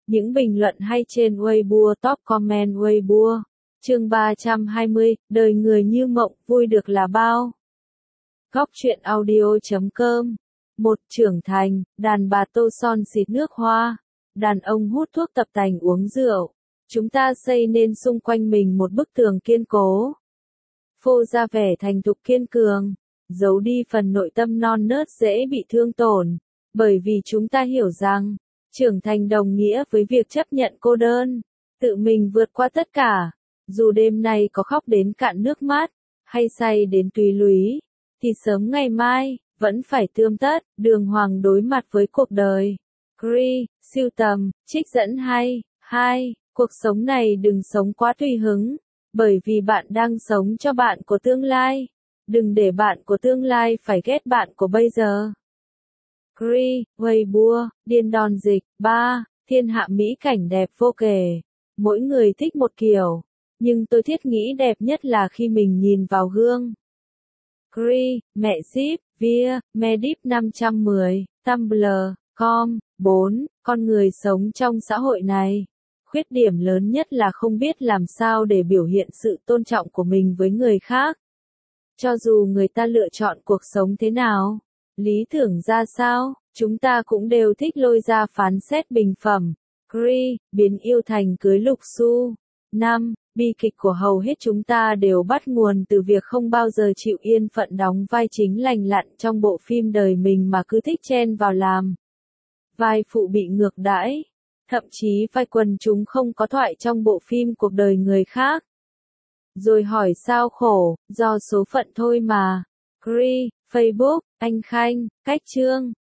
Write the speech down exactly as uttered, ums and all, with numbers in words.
Những bình luận hay trên Weibo, top comment Weibo. Chương ba trăm hai mươi, đời người như mộng, vui được là bao. Góc truyện audio chấm com. Một trưởng thành, đàn bà tô son xịt nước hoa, đàn ông hút thuốc tập tành uống rượu. Chúng ta xây nên xung quanh mình một bức tường kiên cố. Phô ra vẻ thành thục kiên cường, giấu đi phần nội tâm non nớt dễ bị thương tổn, bởi vì chúng ta hiểu rằng, trưởng thành đồng nghĩa với việc chấp nhận cô đơn, tự mình vượt qua tất cả. Dù đêm nay có khóc đến cạn nước mắt, hay say đến tùy lúy, thì sớm ngày mai, vẫn phải tươm tất, đường hoàng đối mặt với cuộc đời. Cree, siêu tầm, trích dẫn hay, hai, cuộc sống này đừng sống quá tùy hứng, bởi vì bạn đang sống cho bạn của tương lai. Đừng để bạn của tương lai phải ghét bạn của bây giờ. Cree, Weibo, điên đòn dịch, ba, thiên hạ mỹ cảnh đẹp vô kể. Mỗi người thích một kiểu, nhưng tôi thiết nghĩ đẹp nhất là khi mình nhìn vào gương. Cree, mẹ ship, via, medip năm trăm mười, Tumblr, com, bốn, con người sống trong xã hội này. Khuyết điểm lớn nhất là không biết làm sao để biểu hiện sự tôn trọng của mình với người khác. Cho dù người ta lựa chọn cuộc sống thế nào, lý tưởng ra sao, chúng ta cũng đều thích lôi ra phán xét bình phẩm. Cree, biến yêu thành cưới lục xu. năm. Bi kịch của hầu hết chúng ta đều bắt nguồn từ việc không bao giờ chịu yên phận đóng vai chính lành lặn trong bộ phim đời mình mà cứ thích chen vào làm vai phụ bị ngược đãi. Thậm chí vai quần chúng không có thoại trong bộ phim cuộc đời người khác. Rồi hỏi sao khổ, do số phận thôi mà. Cree, Facebook, anh Khanh, cách chương.